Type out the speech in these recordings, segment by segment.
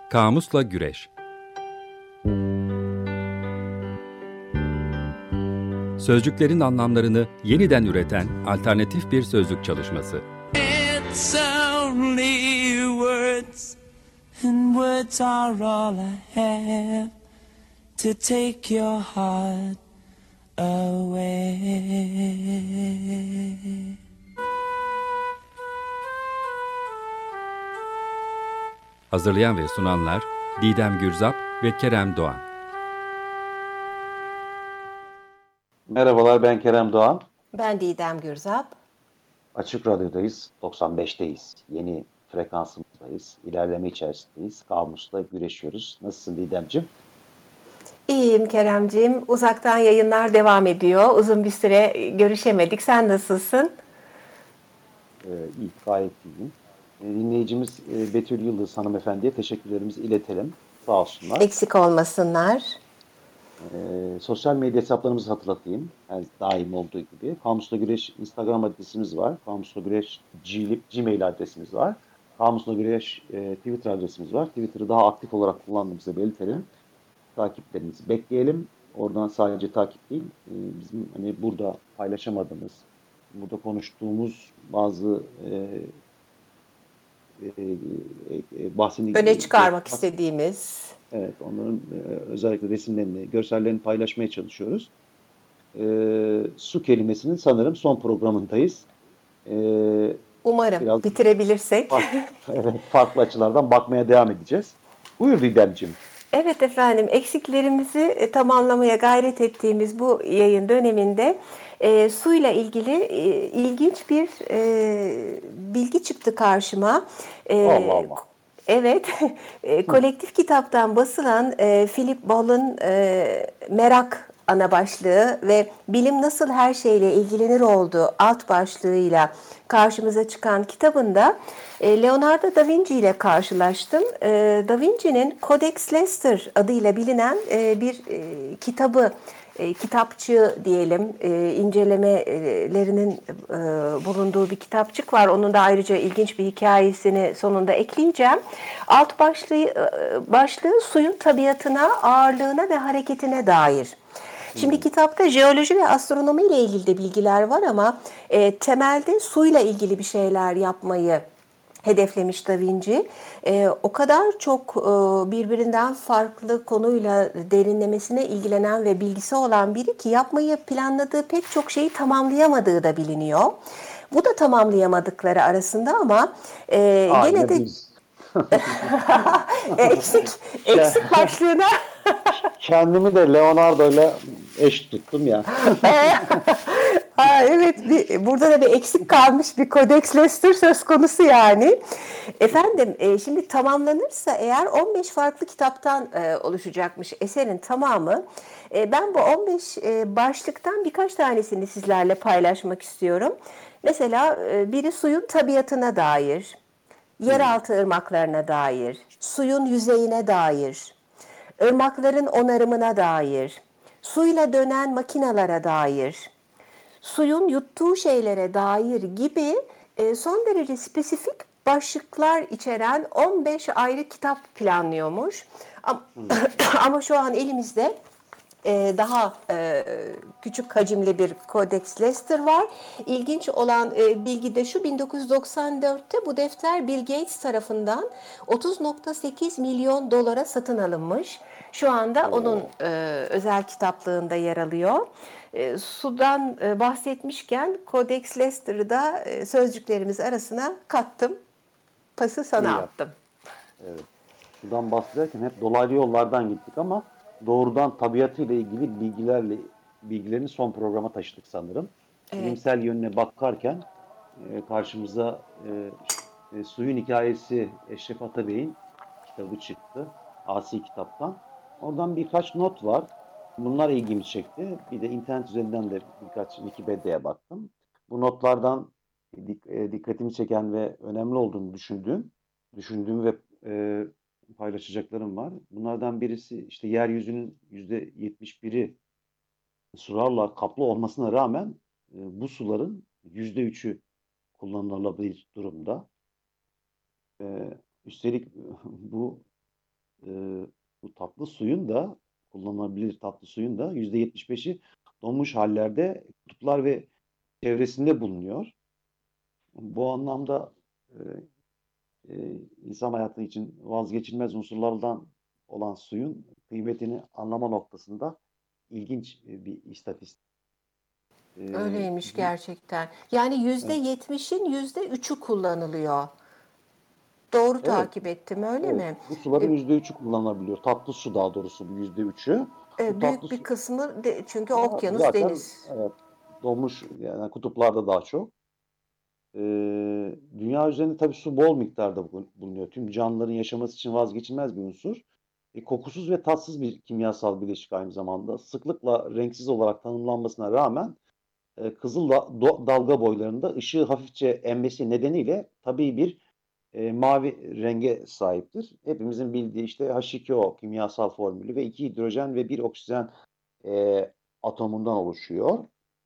Kamusla Güreş. Sözcüklerin anlamlarını yeniden üreten alternatif bir sözlük çalışması. It's only words, and words are all I have to take your heart away. Hazırlayan ve sunanlar Didem Gürzap ve Kerem Doğan. Merhabalar, ben Kerem Doğan. Ben Didem Gürzap. Açık Radyo'dayız, 95'teyiz. Yeni frekansımızdayız. İlerleme içerisindeyiz. Kamusla güreşiyoruz. Nasılsın Didemciğim? İyiyim Keremciğim. Uzaktan yayınlar devam ediyor. Uzun bir süre görüşemedik. Sen nasılsın? İyi, gayet iyiyim. Dinleyicimiz Betül Yıldız hanımefendiye teşekkürlerimizi iletelim. Sağ olsunlar. Eksik olmasınlar. Sosyal medya hesaplarımızı hatırlatayım. Her daim olduğu gibi. Kamusla Güreş Instagram adresimiz var. Kamusla Güreş Gmail adresimiz var. Kamusla Güreş Twitter adresimiz var. Twitter'ı daha aktif olarak kullandığımızı belirtelim. Takiplerinizi bekleyelim. Oradan sadece takip değil, bizim hani burada paylaşamadığımız, burada konuştuğumuz bazı bahsini Öne çıkarmak istediğimiz. Evet, onların özellikle resimlerini, görsellerini paylaşmaya çalışıyoruz. Su kelimesinin sanırım son programındayız. Umarım biraz bitirebilirsek. Evet, farklı açılardan bakmaya devam edeceğiz. Buyur Didemciğim. Evet efendim, eksiklerimizi tamamlamaya gayret ettiğimiz bu yayın döneminde suyla ilgili ilginç bir bilgi çıktı karşıma. Allah Allah. Evet, kolektif kitaptan basılan Philip Ball'ın Merak ana başlığı ve Bilim Nasıl Her Şeyle İlgilenir Oldu alt başlığıyla karşımıza çıkan kitabında Leonardo da Vinci ile karşılaştım. Da Vinci'nin Codex Leicester adıyla bilinen bir kitabı, kitapçığı diyelim, incelemelerinin bulunduğu bir kitapçık var. Onun da ayrıca ilginç bir hikayesini sonunda ekleyeceğim. Alt başlığı suyun tabiatına, ağırlığına ve hareketine dair. Şimdi kitapta jeoloji ve astronomi ile ilgili de bilgiler var ama temelde suyla ilgili bir şeyler yapmayı hedeflemiş Da Vinci. O kadar çok birbirinden farklı konuyla derinlemesine ilgilenen ve bilgisi olan biri ki yapmayı planladığı pek çok şeyi tamamlayamadığı da biliniyor. Bu da tamamlayamadıkları arasında ama gene de eksik başlığına Kendimi de Leonardo'yla eş tuttum ya. Evet, burada da bir eksik kalmış bir Codex Leicester söz konusu yani. Efendim, şimdi tamamlanırsa eğer 15 farklı kitaptan oluşacakmış eserin tamamı. Ben bu 15 başlıktan birkaç tanesini sizlerle paylaşmak istiyorum. Mesela biri suyun tabiatına dair, yeraltı ırmaklarına dair, suyun yüzeyine dair, ırmakların onarımına dair, suyla dönen makinalara dair, suyun yuttuğu şeylere dair gibi son derece spesifik başlıklar içeren 15 ayrı kitap planlıyormuş. Ama şu an elimizde daha küçük hacimli bir Codex Leicester var. İlginç olan bilgi de şu: 1994'te bu defter Bill Gates tarafından 30,8 milyon dolara satın alınmış. Şu anda onun özel kitaplığında yer alıyor. Sudan bahsetmişken Codex Leicester'ı da sözcüklerimiz arasına kattım. Pası sana attım. Evet. Sudan bahsederken hep dolaylı yollardan gittik ama doğrudan tabiatıyla ilgili bilgilerini son programa taşıdık sanırım. Evet. Bilimsel yönüne bakarken karşımıza Suyun Hikayesi Eşref Atabey'in kitabı çıktı. Asi kitaptan. Oradan birkaç not var. Bunlar ilgimi çekti. Bir de internet üzerinden de birkaç Wikipedia'ya baktım. Bu notlardan dikkatimi çeken ve önemli olduğunu düşündüğüm ve paylaşacaklarım var. Bunlardan birisi işte yeryüzünün %71'i sularla kaplı olmasına rağmen bu suların %3'ü kullanılabilir durumda. Üstelik bu e, bu tatlı suyun da kullanılabilir tatlı suyun da %75'i donmuş hallerde kutuplar ve çevresinde bulunuyor. Bu anlamda e, insan hayatı için vazgeçilmez unsurlardan olan suyun kıymetini anlama noktasında ilginç bir istatistik. Öyleymiş Bu, gerçekten. Yani evet, %70'in %3'ü kullanılıyor. Doğru evet, takip ettim, öyle evet. mi? Bu E, suların %3'ü kullanılabiliyor. Tatlı su daha doğrusu bu %3'ü. Bu tatlı Büyük bir su kısmı çünkü da okyanus, zaten deniz. evet, donmuş yani kutuplarda daha çok. Dünya üzerinde tabii su bol miktarda bulunuyor. Tüm canlıların yaşaması için vazgeçilmez bir unsur. Kokusuz ve tatsız bir kimyasal bileşik aynı zamanda. Sıklıkla renksiz olarak tanımlanmasına rağmen kızıl dalga boylarında ışığı hafifçe emmesi nedeniyle tabii bir mavi renge sahiptir. Hepimizin bildiği işte H2O kimyasal formülü ve 2 hidrojen ve bir oksijen e, atomundan oluşuyor.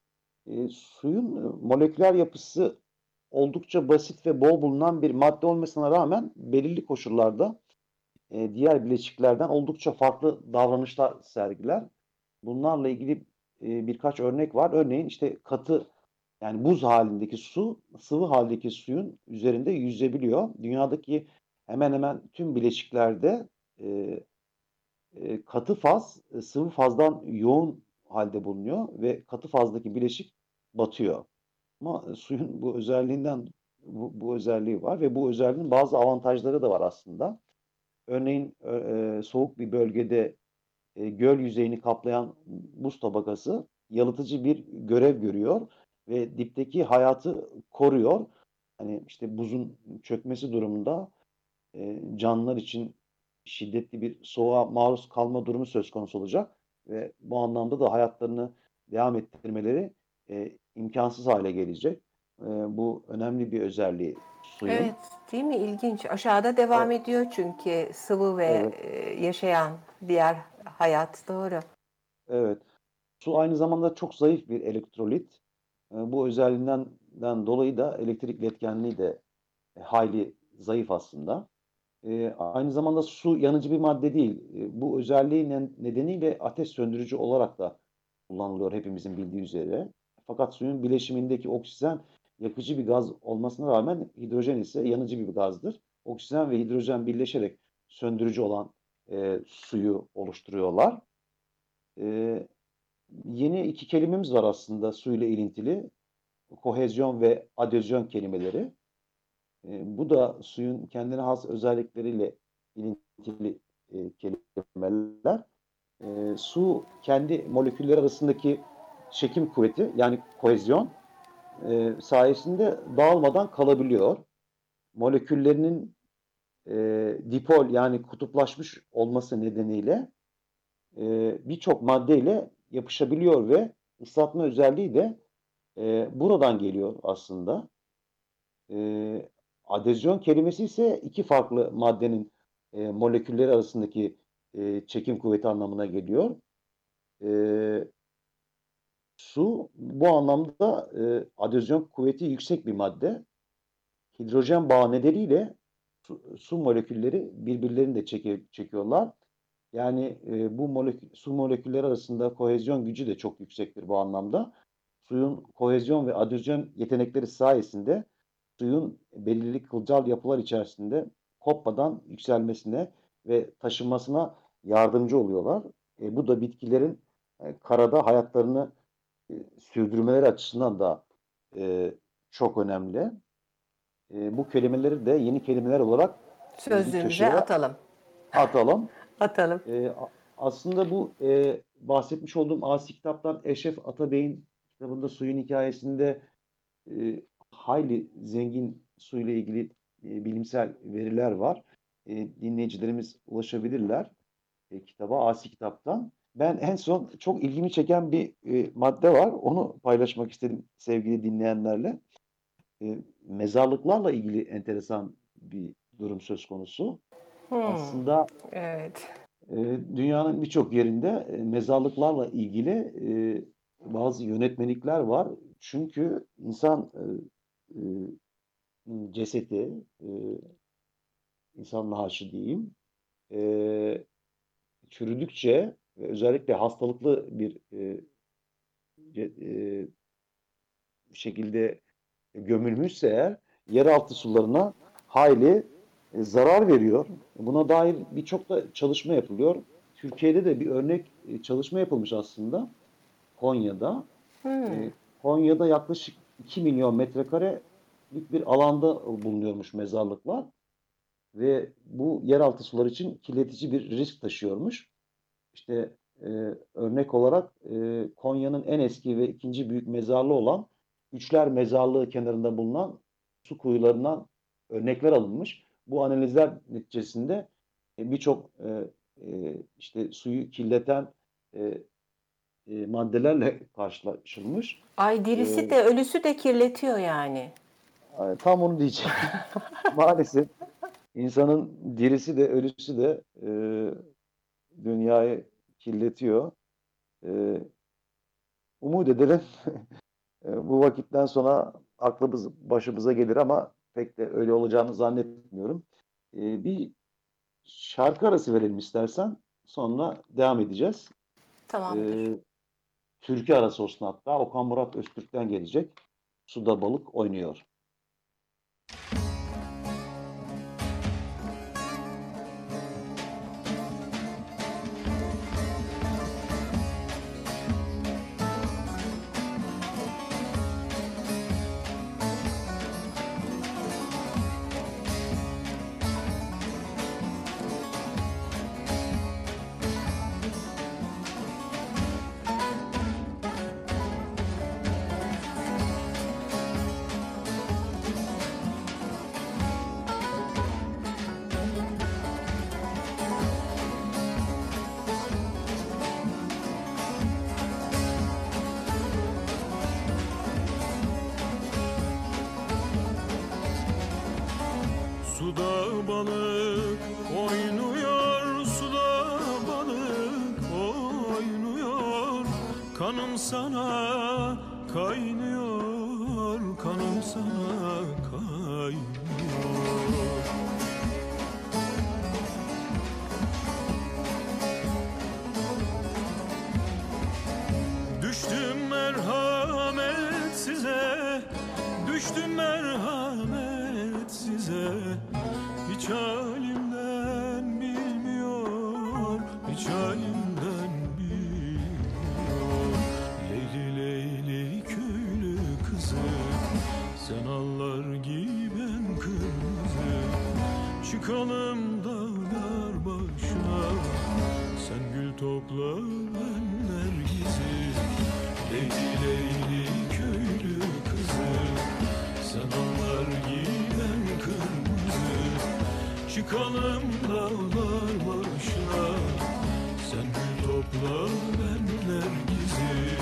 Suyun moleküler yapısı oldukça basit ve bol bulunan bir madde olmasına rağmen belirli koşullarda diğer bileşiklerden oldukça farklı davranışlar sergiler. Bunlarla ilgili birkaç örnek var. Örneğin işte katı yani buz halindeki su sıvı haldeki suyun üzerinde yüzebiliyor. Dünyadaki hemen hemen tüm bileşiklerde e, katı faz sıvı fazdan yoğun halde bulunuyor ve katı fazdaki bileşik batıyor. Ama suyun bu özelliğinden bu özelliği var ve bu özelliğin bazı avantajları da var aslında. Örneğin soğuk bir bölgede göl yüzeyini kaplayan buz tabakası yalıtıcı bir görev görüyor ve dipteki hayatı koruyor. Hani işte buzun çökmesi durumunda canlılar için şiddetli bir soğuğa maruz kalma durumu söz konusu olacak ve bu anlamda da hayatlarını devam ettirmeleri imkansız hale gelecek. Bu önemli bir özelliği Evet, suyun. değil mi? İlginç. Aşağıda devam Evet, ediyor çünkü sıvı ve evet, yaşayan diğer hayat. Doğru. evet. Su aynı zamanda çok zayıf bir elektrolit. Bu özelliğinden dolayı da elektrik iletkenliği de hayli zayıf aslında. Aynı zamanda su yanıcı bir madde değil. Bu özelliği nedeniyle ateş söndürücü olarak da kullanılıyor hepimizin bildiği üzere. Fakat suyun bileşimindeki oksijen yakıcı bir gaz olmasına rağmen hidrojen ise yanıcı bir gazdır. Oksijen ve hidrojen birleşerek söndürücü olan suyu oluşturuyorlar. E, Yeni iki kelimemiz var aslında suyla ilintili. Kohezyon ve adezyon kelimeleri. Bu da suyun kendine has özellikleriyle ilintili kelimeler. Su kendi moleküller arasındaki çekim kuvveti yani kohezyon sayesinde dağılmadan kalabiliyor. Moleküllerinin dipol yani kutuplaşmış olması nedeniyle birçok maddeyle yapışabiliyor ve ıslatma özelliği de buradan geliyor aslında. Adezyon kelimesi ise iki farklı maddenin molekülleri arasındaki çekim kuvveti anlamına geliyor. E, Su bu anlamda adezyon kuvveti yüksek bir madde. Hidrojen bağı nedeniyle su molekülleri birbirlerini de çekiyorlar. Yani bu su molekülleri arasında kohezyon gücü de çok yüksektir bu anlamda. Suyun kohezyon ve adezyon yetenekleri sayesinde suyun belirli kılcal yapılar içerisinde kopmadan yükselmesine ve taşınmasına yardımcı oluyorlar. Bu da bitkilerin karada hayatlarını sürdürmeleri açısından da e, çok önemli. Bu kelimeleri de yeni kelimeler olarak bir Sözlüğümüze köşeye atalım. atalım. Atalım. Aslında bu bahsetmiş olduğum Asi kitaptan Eşref Atabey'in kitabında suyun hikayesinde hayli zengin suyla ilgili bilimsel veriler var. Dinleyicilerimiz ulaşabilirler kitaba, Asi kitaptan. Ben en son çok ilgimi çeken bir madde var. Onu paylaşmak istedim sevgili dinleyenlerle. Mezarlıklarla ilgili enteresan bir durum söz konusu. Aslında Evet. dünyanın birçok yerinde mezarlıklarla ilgili bazı yönetmelikler var. Çünkü insan e, cesedi, insan naaşı diyeyim, çürüdükçe ve özellikle hastalıklı bir e, şekilde gömülmüşse eğer yeraltı sularına hayli zarar veriyor. Buna dair birçok da çalışma yapılıyor. Türkiye'de de bir örnek çalışma yapılmış aslında Konya'da. Hmm. Konya'da yaklaşık 2 milyon metrekarelik bir alanda bulunuyormuş mezarlıklar ve bu yeraltı suları için kirletici bir risk taşıyormuş. İşte e, örnek olarak Konya'nın en eski ve ikinci büyük mezarlığı olan Üçler Mezarlığı kenarında bulunan su kuyularından örnekler alınmış. Bu analizler neticesinde birçok işte suyu kirleten e, maddelerle karşılaşılmış. Ay, dirisi de ölüsü de kirletiyor yani. Tam onu diyecektim. Maalesef insanın dirisi de ölüsü de dünyayı kirletiyor. E, Umut edelim bu vakitten sonra aklımız başımıza gelir ama pek de öyle olacağını zannetmiyorum. Bir şarkı arası verelim istersen. Sonra devam edeceğiz. Tamamdır. Türkü arası olsun hatta. Okan Murat Öztürk'ten gelecek. Suda balık oynuyor. Suda balık oynuyor, suda balık oynuyor. Kanım sana kaynıyor, kanım sana kaynıyor. Düştüm merhamet size, düştüm merhamet size. Hiç halimden bilmiyor, hiç halimden bilmiyor. Leyli leyli köylü kızı, sen allar giy ben kırmızı. Çıkalım dağlar başına, sen gül topla ben nergizi. Leyli leyli köylü kızı, sen allar giy ben kırmızı. Çıkalım dağlar başına, sen gül topla ben nergizi.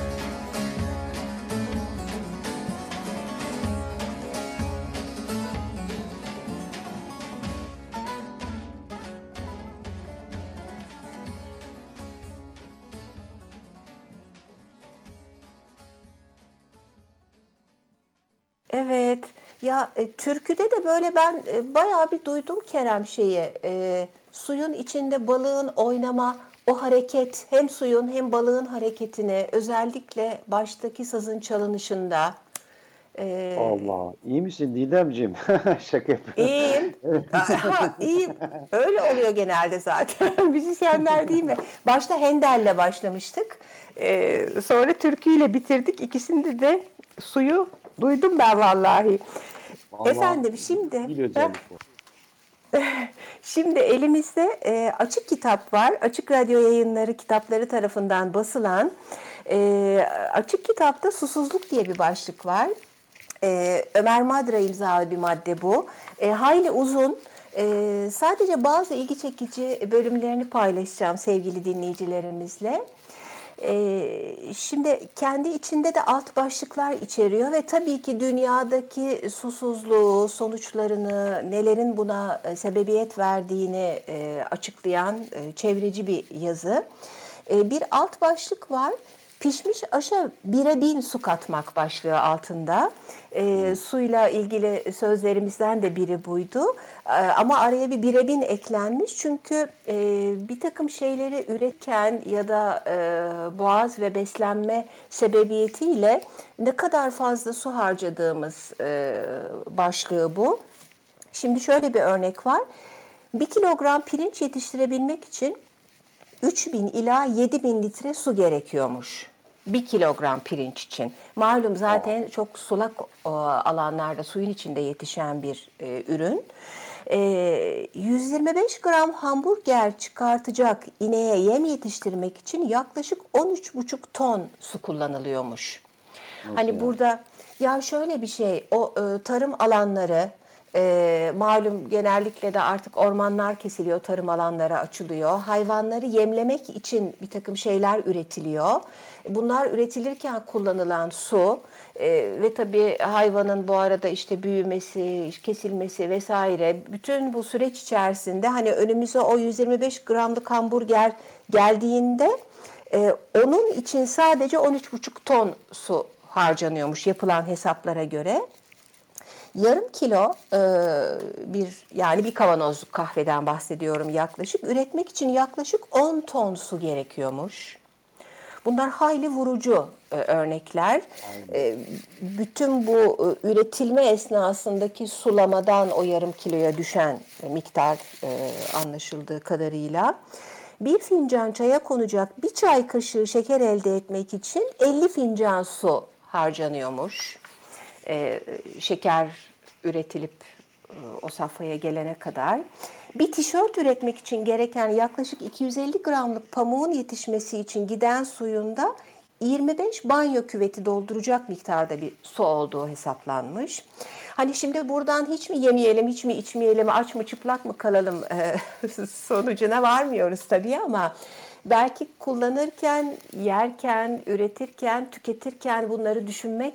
Evet. Ya türküde de böyle ben bayağı bir duydum Kerem şeyi. Suyun içinde balığın oynama, o hareket, hem suyun hem balığın hareketini özellikle baştaki sazın çalınışında. Allah, iyi misin Didemciğim? Şaka yapıyorum. İyiyim. Aha, iyiyim. Öyle oluyor genelde zaten. Müzisyenler değil mi? Başta Hendel'le başlamıştık. Sonra türküyle bitirdik. İkisinde de suyu duydum ben vallahi. Vallahi Efendim bir özellik bu. şimdi elimizde Açık Kitap var. Açık Radyo Yayınları kitapları tarafından basılan Açık Kitap'ta Susuzluk diye bir başlık var. Ömer Madra imzalı bir madde bu. Hayli uzun. Sadece bazı ilgi çekici bölümlerini paylaşacağım sevgili dinleyicilerimizle. Şimdi kendi içinde de alt başlıklar içeriyor ve tabii ki dünyadaki susuzluğu, sonuçlarını, nelerin buna sebebiyet verdiğini açıklayan çevreci bir yazı. Bir alt başlık var. Pişmiş aşa 1'e 1000 su katmak başlığı altında. Suyla ilgili sözlerimizden de biri buydu. Ama araya bir 1'e 1000 eklenmiş. Çünkü bir takım şeyleri üretken ya da boğaz ve beslenme sebebiyetiyle ne kadar fazla su harcadığımız başlığı bu. Şimdi şöyle bir örnek var. 1 kilogram pirinç yetiştirebilmek için 3000 ila 7000 litre su gerekiyormuş. 1 kilogram pirinç için. Malum zaten çok sulak alanlarda suyun içinde yetişen bir ürün. 125 gram hamburger çıkartacak ineğe yem yetiştirmek için yaklaşık 13,5 ton su kullanılıyormuş. Hani burada ya şöyle bir şey, o tarım alanları malum genellikle de artık ormanlar kesiliyor, tarım alanları açılıyor. Hayvanları yemlemek için bir takım şeyler üretiliyor. Bunlar üretilirken kullanılan su ve tabii hayvanın bu arada işte büyümesi, kesilmesi vesaire, bütün bu süreç içerisinde hani önümüze o 125 gramlık hamburger geldiğinde onun için sadece 13,5 ton su harcanıyormuş yapılan hesaplara göre. Yarım kilo bir kavanozluk kahveden bahsediyorum yaklaşık. Üretmek için yaklaşık 10 ton su gerekiyormuş. Bunlar hayli vurucu örnekler. Bütün bu üretilme esnasındaki sulamadan o yarım kiloya düşen miktar anlaşıldığı kadarıyla. Bir fincan çaya konacak bir çay kaşığı şeker elde etmek için 50 fincan su harcanıyormuş. Şeker üretilip o safhaya gelene kadar. Bir tişört üretmek için gereken yaklaşık 250 gramlık pamuğun yetişmesi için giden suyunda 25 banyo küveti dolduracak miktarda bir su olduğu hesaplanmış. Hani şimdi buradan hiç mi yemeyelim, hiç mi içmeyelim, aç mı çıplak mı kalalım sonucuna varmıyoruz tabii ama belki kullanırken, yerken, üretirken, tüketirken bunları düşünmek,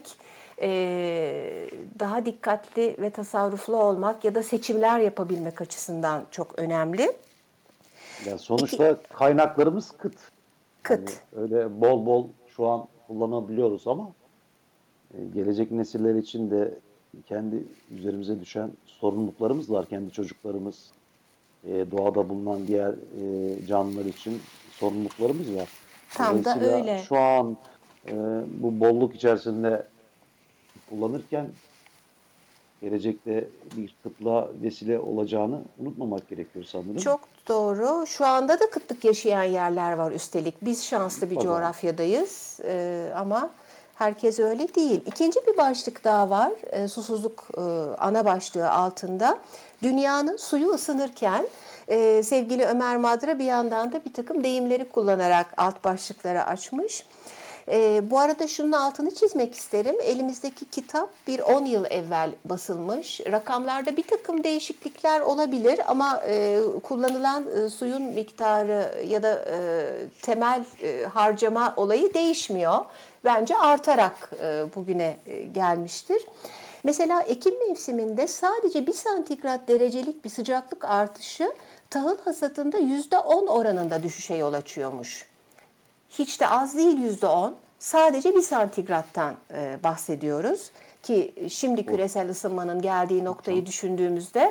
daha dikkatli ve tasarruflu olmak ya da seçimler yapabilmek açısından çok önemli. Ya sonuçta kaynaklarımız kıt. Kıt. Yani öyle bol bol şu an kullanabiliyoruz ama gelecek nesiller için de kendi üzerimize düşen sorumluluklarımız var. Kendi çocuklarımız, doğada bulunan diğer canlılar için sorumluluklarımız var. Tam da öyle. Şu an bu bolluk içerisinde kullanırken gelecekte bir kıtlığa vesile olacağını unutmamak gerekiyor sanırım. Çok doğru. Şu anda da kıtlık yaşayan yerler var üstelik. Biz şanslı bir coğrafyadayız ama herkes öyle değil. İkinci bir başlık daha var. Susuzluk ana başlığı altında. Dünyanın suyu ısınırken sevgili Ömer Madra bir yandan da bir takım deyimleri kullanarak alt başlıkları açmış. Bu arada şunun altını çizmek isterim. Elimizdeki kitap bir 10 yıl evvel basılmış. Rakamlarda bir takım değişiklikler olabilir ama kullanılan suyun miktarı ya da temel harcama olayı değişmiyor. Bence artarak bugüne gelmiştir. Mesela Ekim mevsiminde sadece 1 santigrat derecelik bir sıcaklık artışı tahıl hasatında %10 oranında düşüşe yol açıyormuş. Hiç de az değil %10. Sadece 1 santigrattan bahsediyoruz. Ki şimdi küresel ısınmanın geldiği noktayı düşündüğümüzde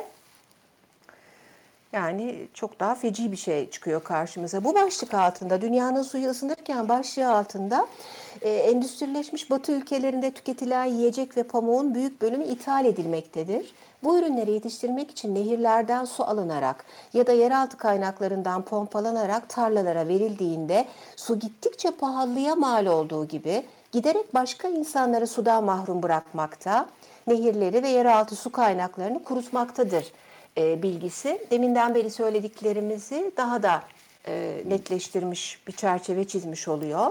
yani çok daha feci bir şey çıkıyor karşımıza. Bu başlık altında, dünyanın suyu ısınırken başlığı altında endüstrileşmiş Batı ülkelerinde tüketilen yiyecek ve pamuğun büyük bölümü ithal edilmektedir. Bu ürünleri yetiştirmek için nehirlerden su alınarak ya da yeraltı kaynaklarından pompalanarak tarlalara verildiğinde su gittikçe pahalıya mal olduğu gibi giderek başka insanları sudan mahrum bırakmakta, nehirleri ve yeraltı su kaynaklarını kurutmaktadır bilgisi. Deminden beri söylediklerimizi daha da netleştirmiş, bir çerçeve çizmiş oluyor.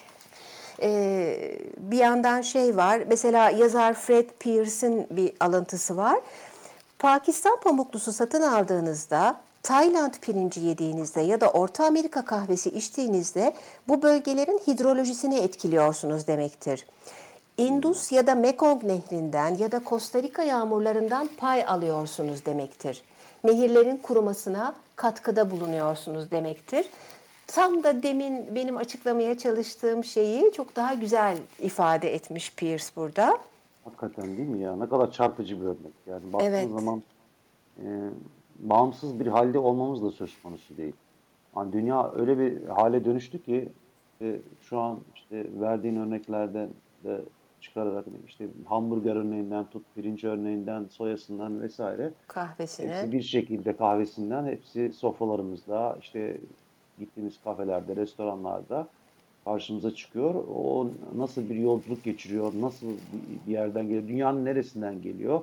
Bir yandan şey var, mesela yazar Fred Pearce'in bir alıntısı var. Pakistan pamuklusu satın aldığınızda, Tayland pirinci yediğinizde ya da Orta Amerika kahvesi içtiğinizde bu bölgelerin hidrolojisini etkiliyorsunuz demektir. Indus ya da Mekong nehrinden ya da Costa Rica yağmurlarından pay alıyorsunuz demektir. Nehirlerin kurumasına katkıda bulunuyorsunuz demektir. Tam da demin benim açıklamaya çalıştığım şeyi çok daha güzel ifade etmiş Pierce burada. Hakikaten değil mi ya? Ne kadar çarpıcı bir örnek. Yani baktığın Evet. zaman e, bağımsız bir halde olmamız da söz konusu değil. Yani dünya öyle bir hale dönüştü ki şu an işte verdiğin örneklerden de çıkararak işte hamburger örneğinden tut, pirinç örneğinden, soyasından vesaire Kahvesine. hepsi bir şekilde kahvesinden hepsi sofralarımızda işte gittiğimiz kafelerde, restoranlarda karşımıza çıkıyor. O nasıl bir yolculuk geçiriyor, nasıl bir yerden geliyor, dünyanın neresinden geliyor?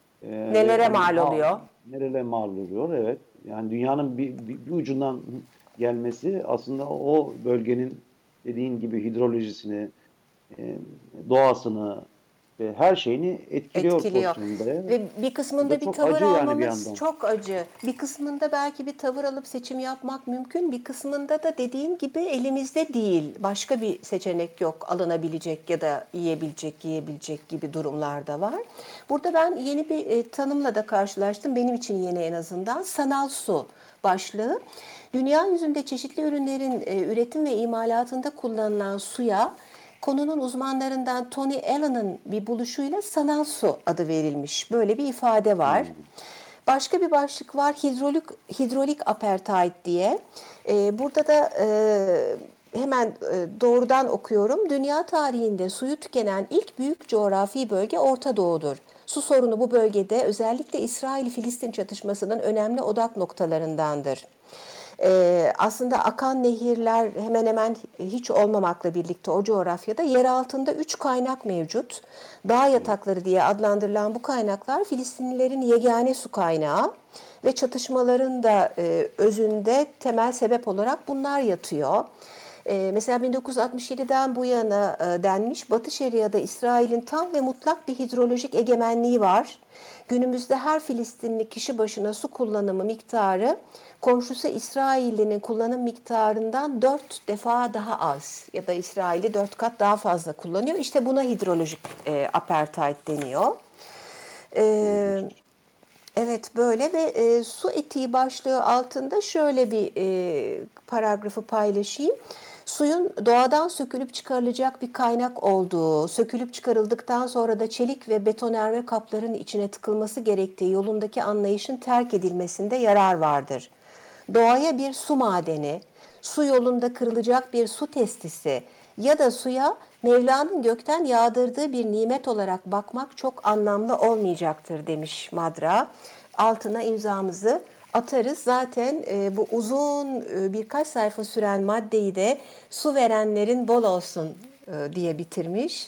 Ve Nelere hani mal oluyor? nerelere mal oluyor? Evet. Yani dünyanın bir ucundan gelmesi aslında o bölgenin dediğin gibi hidrolojisini, e, doğasını ve her şeyini etkiliyor Etkiliyor. pozisyonda. Ve bir Bu kısmında da bir çok tavır acı yani bir almamız yandan. çok acı. Bir kısmında belki bir tavır alıp seçim yapmak mümkün. Bir kısmında da dediğim gibi elimizde değil. Başka bir seçenek yok alınabilecek ya da yiyebilecek gibi durumlar da var. Burada ben yeni bir tanımla da karşılaştım. Benim için yeni en azından. Sanal su başlığı. Dünya yüzünde çeşitli ürünlerin üretim ve imalatında kullanılan suya konunun uzmanlarından Tony Allen'ın bir buluşuyla sanal su adı verilmiş. Böyle bir ifade var. Başka bir başlık var hidrolik apartheid diye. Burada da hemen doğrudan okuyorum. Dünya tarihinde suyu tükenen ilk büyük coğrafi bölge Orta Doğu'dur. Su sorunu bu bölgede özellikle İsrail-Filistin çatışmasının önemli odak noktalarındandır. Aslında akan nehirler hemen hemen hiç olmamakla birlikte o coğrafyada yer altında 3 kaynak mevcut. Dağ yatakları diye adlandırılan bu kaynaklar Filistinlilerin yegane su kaynağı ve çatışmaların da özünde temel sebep olarak bunlar yatıyor. Mesela 1967'den bu yana denmiş Batı Şeria'da İsrail'in tam ve mutlak bir hidrolojik egemenliği var. Günümüzde her Filistinli kişi başına su kullanımı miktarı komşusu İsrail'in kullanım miktarından 4 defa daha az ya da İsrail'i 4 kat daha fazla kullanıyor. İşte buna hidrolojik apartheid deniyor. Evet böyle ve su etiği başlığı altında şöyle bir paragrafı paylaşayım. Suyun doğadan sökülüp çıkarılacak bir kaynak olduğu, sökülüp çıkarıldıktan sonra da çelik ve betonerme kapların içine tıkılması gerektiği yolundaki anlayışın terk edilmesinde yarar vardır. Doğaya bir su madeni, su yolunda kırılacak bir su testisi ya da suya Mevla'nın gökten yağdırdığı bir nimet olarak bakmak çok anlamlı olmayacaktır demiş Madra. Altına imzamızı atarız. Zaten bu uzun birkaç sayfa süren maddeyi de su verenlerin bol olsun diye bitirmiş.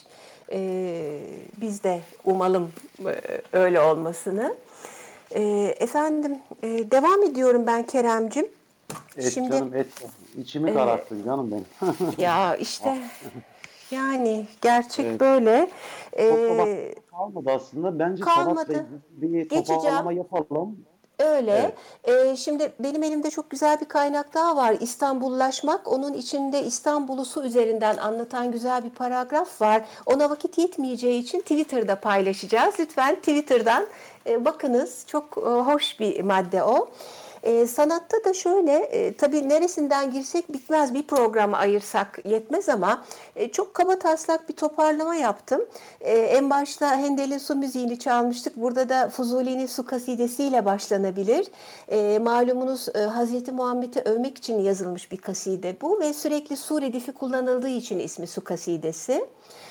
Biz de umalım öyle olmasını. Efendim devam ediyorum ben Keremcim. Et Şimdi canım et. İçimi kararttın canım benim. ya işte yani gerçek Evet. böyle. Çok da bak kalmadı aslında. Bence sanatla Kalmadı. ilgili bir Geçeceğim. toparlama yapalım. Öyle. Evet. Şimdi benim elimde çok güzel bir kaynak daha var. İstanbullaşmak. Onun içinde İstanbul'u su üzerinden anlatan güzel bir paragraf var. Ona vakit yetmeyeceği için Twitter'da paylaşacağız. Lütfen Twitter'dan bakınız. Çok hoş bir madde o. Sanatta da şöyle, tabii neresinden girsek bitmez, bir programa ayırsak yetmez ama çok kaba taslak bir toparlama yaptım. En başta Handel'in su müziğini çalmıştık. Burada da Fuzuli'nin su kasidesiyle başlanabilir. Malumunuz Hazreti Muhammed'i övmek için yazılmış bir kaside bu ve sürekli su redifi kullanıldığı için ismi su kasidesi.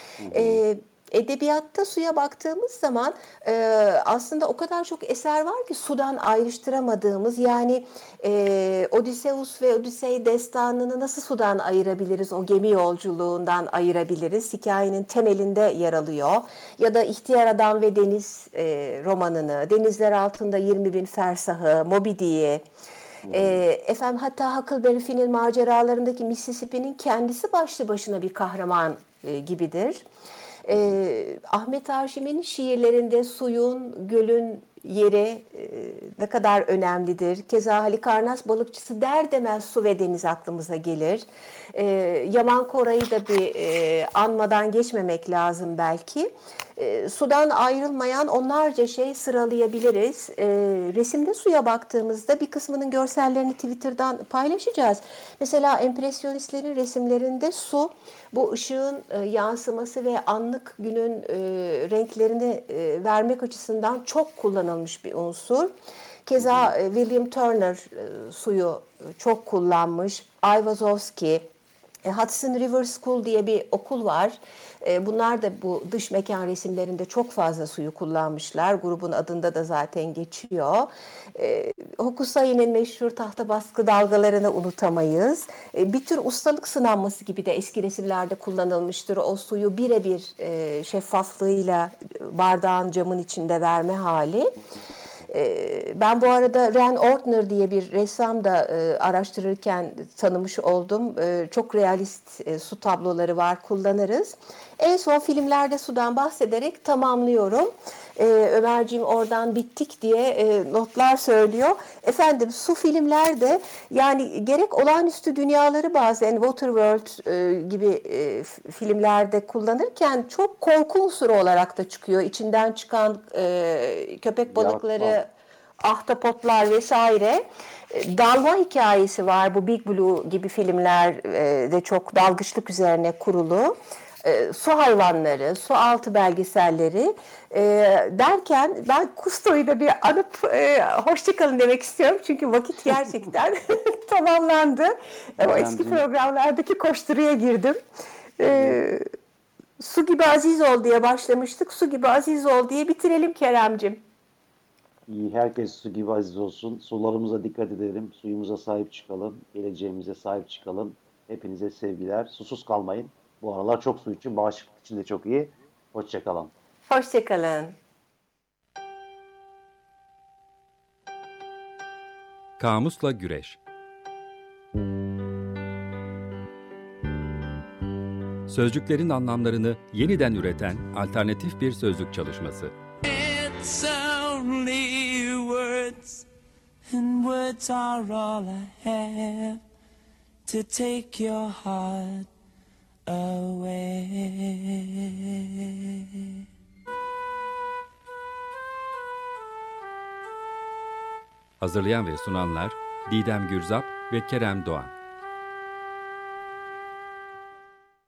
Edebiyatta suya baktığımız zaman aslında o kadar çok eser var ki sudan ayrıştıramadığımız, yani Odysseus ve Odisey destanını nasıl sudan ayırabiliriz, o gemi yolculuğundan ayırabiliriz, hikayenin temelinde yer alıyor. Ya da İhtiyar Adam ve Deniz romanını, Denizler Altında 20.000 Fersahı, Moby Dick'i, efendim hatta Huckleberry Finn'in maceralarındaki Mississippi'nin kendisi başlı başına bir kahraman gibidir. Ahmet Haşim'in şiirlerinde suyun, gölün yeri ne kadar önemlidir. Keza Halikarnas balıkçısı der demez su ve deniz aklımıza gelir. Yaman Koray'ı da bir anmadan geçmemek lazım belki. Sudan ayrılmayan onlarca şey sıralayabiliriz. Resimde suya baktığımızda bir kısmının görsellerini Twitter'dan paylaşacağız. Mesela empresyonistlerin resimlerinde su, bu ışığın yansıması ve anlık günün renklerini vermek açısından çok kullanılmış bir unsur. Keza William Turner suyu çok kullanmış. Ayvazovski, Hudson River School diye bir okul var. Bunlar da bu dış mekan resimlerinde çok fazla suyu kullanmışlar. Grubun adında da zaten geçiyor. Hokusai'nin meşhur tahta baskı dalgalarını unutamayız. Bir tür ustalık sınanması gibi de eski resimlerde kullanılmıştır. O suyu birebir şeffaflığıyla bardağın camın içinde verme hali. Ben bu arada Ren Ortner diye bir ressam da araştırırken tanımış oldum. Çok realist su tabloları var, kullanırız. En son filmlerde sudan bahsederek tamamlıyorum. Ömerciğim oradan bittik diye notlar söylüyor. Efendim su filmlerde yani gerek olağanüstü dünyaları bazen Waterworld gibi filmlerde kullanırken çok korku unsuru olarak da çıkıyor. İçinden çıkan köpek balıkları, ahtapotlar vesaire. Dalma hikayesi var. Bu Big Blue gibi filmler de çok dalgıçlık üzerine kurulu. Su hayvanları, su altı belgeselleri derken ben Cousteau'yu da bir anıp hoşçakalın demek istiyorum. Çünkü vakit gerçekten tamamlandı. O eski programlardaki koşturuya girdim. Su gibi aziz ol diye başlamıştık. Su gibi aziz ol diye bitirelim Keremcim. İyi, herkes su gibi aziz olsun. Sularımıza dikkat edelim. Suyumuza sahip çıkalım. Geleceğimize sahip çıkalım. Hepinize sevgiler. Susuz kalmayın. Bu aralar çok su için, bağışıklık için de çok iyi. Hoşçakalın. Hoşçakalın. Kamusla Güreş. Sözcüklerin anlamlarını yeniden üreten alternatif bir sözlük çalışması. It's only words, and words are all I have to take your heart away. Hazırlayan ve sunanlar Didem Gürzap ve Kerem Doğan.